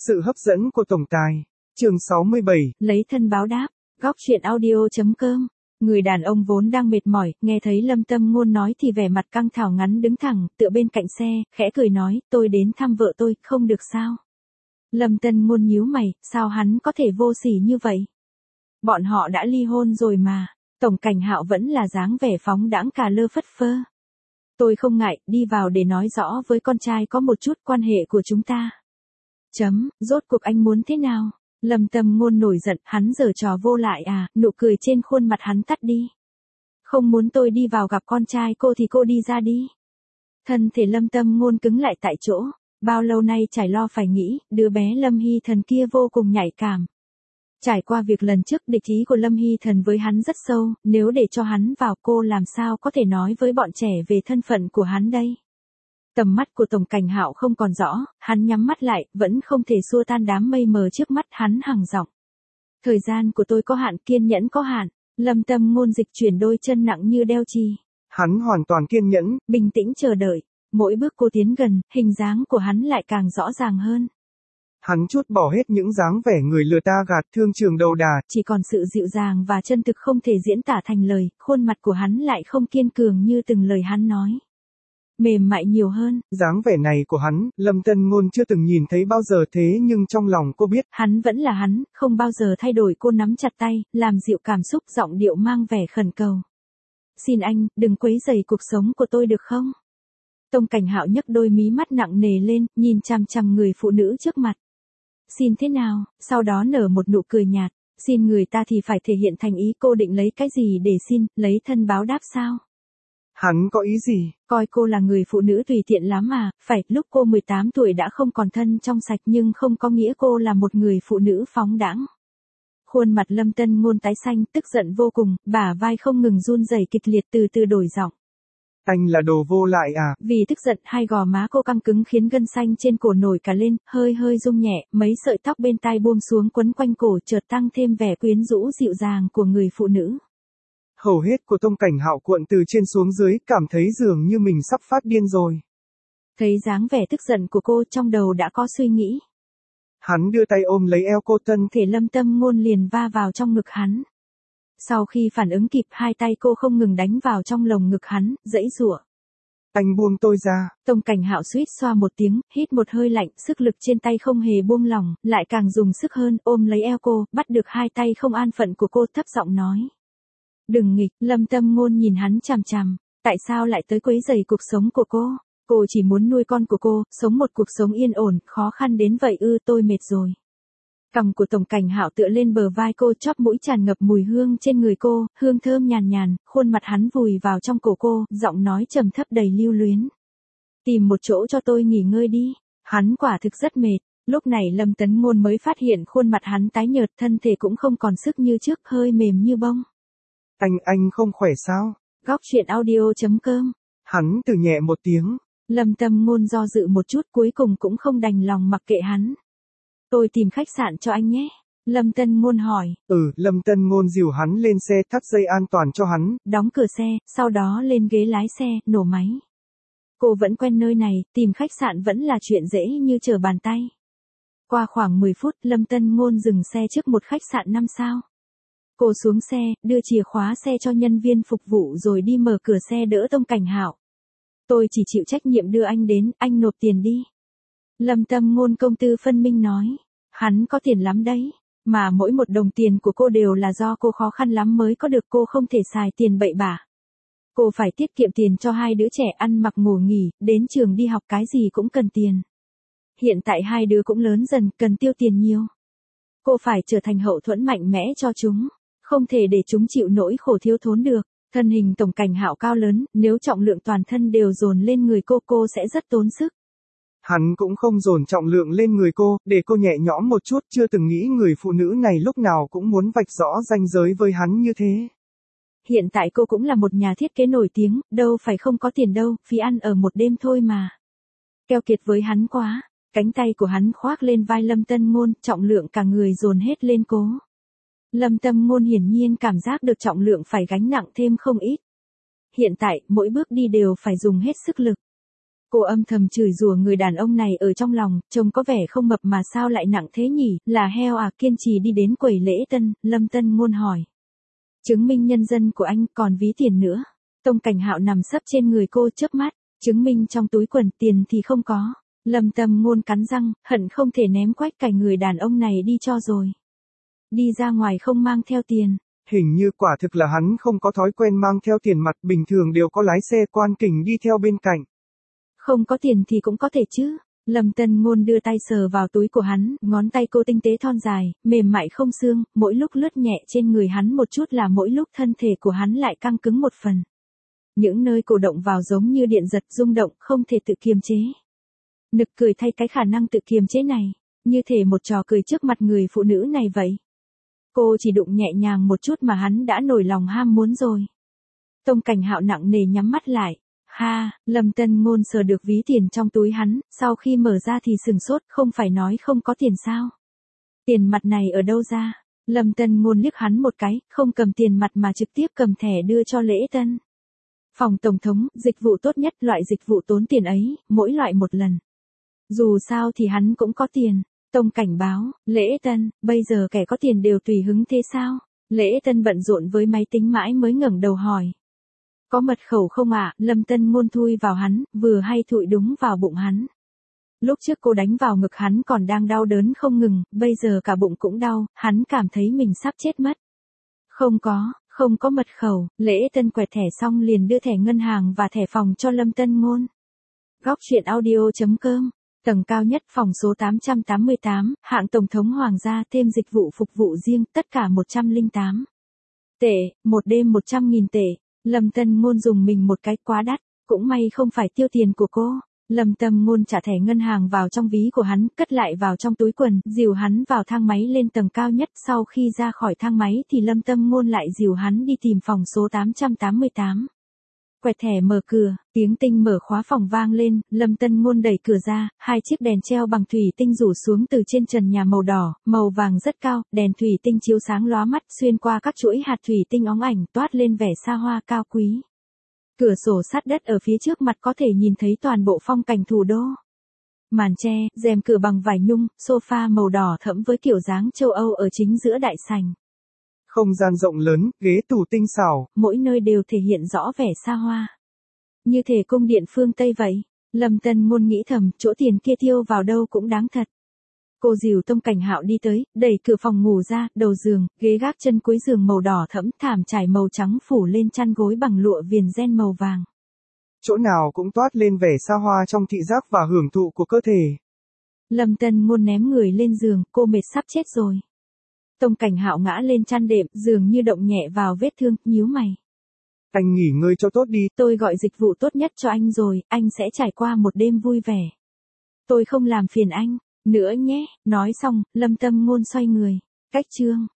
Sự hấp dẫn của tổng tài. Chương 67. Lấy thân báo đáp. Góc truyện audio.com. Người đàn ông vốn đang mệt mỏi, nghe thấy Lâm Tâm Ngôn nói thì vẻ mặt căng thảo ngắn đứng thẳng, tựa bên cạnh xe, khẽ cười nói, tôi đến thăm vợ tôi, không được sao? Lâm Tân Ngôn nhíu mày, sao hắn có thể vô sỉ như vậy? Bọn họ đã ly hôn rồi mà. Tổng Cảnh Hạo vẫn là dáng vẻ phóng đãng cà lơ phất phơ. Tôi không ngại, đi vào để nói rõ với con trai có một chút quan hệ của chúng ta. Rốt cuộc anh muốn thế nào? Lâm Tâm Ngôn nổi giận, hắn giở trò vô lại à, nụ cười trên khuôn mặt hắn tắt đi. Không muốn tôi đi vào gặp con trai cô thì cô đi ra đi. Thân thể Lâm Tâm Ngôn cứng lại tại chỗ, bao lâu nay trải lo phải nghĩ, đứa bé Lâm Hy Thần kia vô cùng nhạy cảm. Trải qua việc lần trước địch ý của Lâm Hy Thần với hắn rất sâu, nếu để cho hắn vào cô làm sao có thể nói với bọn trẻ về thân phận của hắn đây. Tầm mắt của Tổng Cảnh Hạo không còn rõ, hắn nhắm mắt lại, vẫn không thể xua tan đám mây mờ trước mắt hắn hằng giọng. Thời gian của tôi có hạn, kiên nhẫn có hạn. Lâm Tâm Ngôn dịch chuyển đôi chân nặng như đeo chì. Hắn hoàn toàn kiên nhẫn, bình tĩnh chờ đợi. Mỗi bước cô tiến gần, hình dáng của hắn lại càng rõ ràng hơn. Hắn trút bỏ hết những dáng vẻ người lừa ta gạt thương trường đầu đà. Chỉ còn sự dịu dàng và chân thực không thể diễn tả thành lời, khuôn mặt của hắn lại không kiên cường như từng lời hắn nói. Mềm mại nhiều hơn. Dáng vẻ này của hắn, Lâm Tân Ngôn chưa từng nhìn thấy bao giờ thế nhưng trong lòng cô biết. Hắn vẫn là hắn, không bao giờ thay đổi. Cô nắm chặt tay, làm dịu cảm xúc, giọng điệu mang vẻ khẩn cầu. Xin anh, đừng quấy rầy cuộc sống của tôi được không? Tổng Cảnh Hạo nhấc đôi mí mắt nặng nề lên, nhìn chằm chằm người phụ nữ trước mặt. Xin thế nào? Sau đó nở một nụ cười nhạt. Xin người ta thì phải thể hiện thành ý. Cô định lấy cái gì để xin, lấy thân báo đáp sao? Hắn có ý gì? Coi cô là người phụ nữ tùy tiện lắm à, phải, lúc cô 18 tuổi đã không còn thân trong sạch nhưng không có nghĩa cô là một người phụ nữ phóng đãng. Khuôn mặt Lâm Tân Ngôn tái xanh, tức giận vô cùng, bả vai không ngừng run rẩy kịch liệt, từ từ đổi giọng. Anh là đồ vô lại à? Vì tức giận, hai gò má cô căng cứng khiến gân xanh trên cổ nổi cả lên, hơi hơi rung nhẹ, mấy sợi tóc bên tai buông xuống quấn quanh cổ, chợt tăng thêm vẻ quyến rũ dịu dàng của người phụ nữ. Hầu hết của Tổng Cảnh Hạo cuộn từ trên xuống dưới, cảm thấy dường như mình sắp phát điên rồi. Thấy dáng vẻ tức giận của cô, trong đầu đã có suy nghĩ. Hắn đưa tay ôm lấy eo cô, thân thể Lâm Tâm Ngôn liền va vào trong ngực hắn. Sau khi phản ứng kịp, hai tay cô không ngừng đánh vào trong lồng ngực hắn, giãy giụa. Anh buông tôi ra. Tổng Cảnh Hạo suýt xoa một tiếng, hít một hơi lạnh, sức lực trên tay không hề buông lỏng, lại càng dùng sức hơn, ôm lấy eo cô, bắt được hai tay không an phận của cô, thấp giọng nói. Đừng nghịch. Lâm Tâm Ngôn nhìn hắn chằm chằm. Tại sao lại tới quấy rầy cuộc sống của cô? Cô chỉ muốn nuôi con của cô, sống một cuộc sống yên ổn, khó khăn đến vậy ư? Tôi mệt rồi. Cằm của Tổng Cảnh Hạo tựa lên bờ vai cô, chóp mũi tràn ngập mùi hương trên người cô, hương thơm nhàn nhàn, khuôn mặt hắn vùi vào trong cổ cô, giọng nói trầm thấp đầy lưu luyến. Tìm một chỗ cho tôi nghỉ ngơi đi. Hắn quả thực rất mệt. Lúc này Lâm Tấn Ngôn mới phát hiện khuôn mặt hắn tái nhợt, thân thể cũng không còn sức như trước, hơi mềm như bông. Anh không khỏe sao? Góc truyện audio.com. Hắn từ nhẹ một tiếng. Lâm Tâm Ngôn do dự một chút, cuối cùng cũng không đành lòng mặc kệ hắn. Tôi tìm khách sạn cho anh nhé. Lâm Tân Ngôn hỏi. Lâm Tân Ngôn dìu hắn lên xe, thắt dây an toàn cho hắn. Đóng cửa xe, sau đó lên ghế lái xe, nổ máy. Cô vẫn quen nơi này, tìm khách sạn vẫn là chuyện dễ như trở bàn tay. Qua khoảng 10 phút, Lâm Tân Ngôn dừng xe trước một khách sạn 5 sao. Cô xuống xe, đưa chìa khóa xe cho nhân viên phục vụ rồi đi mở cửa xe đỡ Tổng Cảnh Hạo. Tôi chỉ chịu trách nhiệm đưa anh đến, anh nộp tiền đi. Lâm Tâm Ngôn công tư phân minh nói. Hắn có tiền lắm đấy, mà mỗi một đồng tiền của cô đều là do cô khó khăn lắm mới có được, cô không thể xài tiền bậy bạ. Cô phải tiết kiệm tiền cho hai đứa trẻ ăn mặc ngủ nghỉ, đến trường đi học cái gì cũng cần tiền. Hiện tại hai đứa cũng lớn dần, cần tiêu tiền nhiều. Cô phải trở thành hậu thuẫn mạnh mẽ cho chúng. Không thể để chúng chịu nỗi khổ thiếu thốn được. Thân hình Tổng Cảnh Hạo cao lớn, nếu trọng lượng toàn thân đều dồn lên người cô sẽ rất tốn sức. Hắn cũng không dồn trọng lượng lên người cô, để cô nhẹ nhõm một chút, chưa từng nghĩ người phụ nữ này lúc nào cũng muốn vạch rõ ranh giới với hắn như thế. Hiện tại cô cũng là một nhà thiết kế nổi tiếng, đâu phải không có tiền đâu, phí ăn ở một đêm thôi mà. Keo kiệt với hắn quá. Cánh tay của hắn khoác lên vai Lâm Tân Ngôn, trọng lượng cả người dồn hết lên cô. Lâm Tâm Ngôn hiển nhiên cảm giác được trọng lượng phải gánh nặng thêm không ít. Hiện tại, mỗi bước đi đều phải dùng hết sức lực. Cô âm thầm chửi rủa người đàn ông này ở trong lòng, trông có vẻ không mập mà sao lại nặng thế nhỉ, là heo à, kiên trì đi đến quầy lễ tân, Lâm Tân Ngôn hỏi. Chứng minh nhân dân của anh, còn ví tiền nữa. Tông Cảnh Hạo nằm sấp trên người cô chớp mắt, chứng minh trong túi quần, tiền thì không có. Lâm Tâm Ngôn cắn răng, hận không thể ném quách cày người đàn ông này đi cho rồi. Đi ra ngoài không mang theo tiền. Hình như quả thực là hắn không có thói quen mang theo tiền mặt, bình thường đều có lái xe quan kình đi theo bên cạnh. Không có tiền thì cũng có thể chứ. Lâm Tân Ngôn đưa tay sờ vào túi của hắn, ngón tay cô tinh tế thon dài, mềm mại không xương, mỗi lúc lướt nhẹ trên người hắn một chút là mỗi lúc thân thể của hắn lại căng cứng một phần. Những nơi cổ động vào giống như điện giật rung động, không thể tự kiềm chế. Nực cười thay cái khả năng tự kiềm chế này, như thể một trò cười trước mặt người phụ nữ này vậy. Cô chỉ đụng nhẹ nhàng một chút mà hắn đã nổi lòng ham muốn rồi. Tông Cảnh Hạo nặng nề nhắm mắt lại. Ha, Lâm Tân Ngôn sờ được ví tiền trong túi hắn, sau khi mở ra thì sừng sốt, không phải nói không có tiền sao? Tiền mặt này ở đâu ra? Lâm Tân Ngôn liếc hắn một cái, không cầm tiền mặt mà trực tiếp cầm thẻ đưa cho lễ tân. Phòng tổng thống, dịch vụ tốt nhất, loại dịch vụ tốn tiền ấy, mỗi loại một lần. Dù sao thì hắn cũng có tiền. Tông cảnh báo, lễ tân, bây giờ kẻ có tiền đều tùy hứng thế sao? Lễ tân bận rộn với máy tính mãi mới ngẩng đầu hỏi. Có mật khẩu không ạ? Lâm Tân Ngôn thui vào hắn, vừa hay thụi đúng vào bụng hắn. Lúc trước cô đánh vào ngực hắn còn đang đau đớn không ngừng, bây giờ cả bụng cũng đau, hắn cảm thấy mình sắp chết mất. Không có mật khẩu, lễ tân quẹt thẻ xong liền đưa thẻ ngân hàng và thẻ phòng cho Lâm Tân Ngôn. Góc truyện audio.com, tầng cao nhất phòng số 888, hạng Tổng thống Hoàng gia thêm dịch vụ phục vụ riêng, tất cả 108 tệ, một đêm 100.000 tệ. Lâm Tân Ngôn dùng mình một cái, quá đắt, cũng may không phải tiêu tiền của cô. Lâm Tân Ngôn trả thẻ ngân hàng vào trong ví của hắn, cất lại vào trong túi quần, dìu hắn vào thang máy lên tầng cao nhất. Sau khi ra khỏi thang máy thì Lâm Tân Ngôn lại dìu hắn đi tìm phòng số 888. Quẹt thẻ mở cửa, tiếng tinh mở khóa phòng vang lên, Lâm Tân Ngôn đẩy cửa ra, hai chiếc đèn treo bằng thủy tinh rủ xuống từ trên trần nhà màu đỏ, màu vàng rất cao, đèn thủy tinh chiếu sáng lóa mắt xuyên qua các chuỗi hạt thủy tinh óng ảnh toát lên vẻ xa hoa cao quý. Cửa sổ sắt đất ở phía trước mặt có thể nhìn thấy toàn bộ phong cảnh thủ đô. Màn tre, rèm cửa bằng vải nhung, sofa màu đỏ thẫm với kiểu dáng châu Âu ở chính giữa đại sảnh. Không gian rộng lớn, ghế tủ tinh xảo, mỗi nơi đều thể hiện rõ vẻ xa hoa. Như thể cung điện phương Tây vậy. Lâm Tân Ngôn nghĩ thầm, chỗ tiền kia tiêu vào đâu cũng đáng thật. Cô dìu Tông Cảnh Hạo đi tới, đẩy cửa phòng ngủ ra, đầu giường, ghế gác chân cuối giường màu đỏ thẫm, thảm trải màu trắng phủ lên chăn gối bằng lụa viền ren màu vàng. Chỗ nào cũng toát lên vẻ xa hoa trong thị giác và hưởng thụ của cơ thể. Lâm Tân Ngôn ném người lên giường, cô mệt sắp chết rồi. Tông Cảnh Hạo ngã lên chăn đệm, dường như động nhẹ vào vết thương, nhíu mày. Anh nghỉ ngơi cho tốt đi. Tôi gọi dịch vụ tốt nhất cho anh rồi, anh sẽ trải qua một đêm vui vẻ. Tôi không làm phiền anh nữa nhé. Nói xong, Lâm Tâm Ngôn xoay người. Cách chương.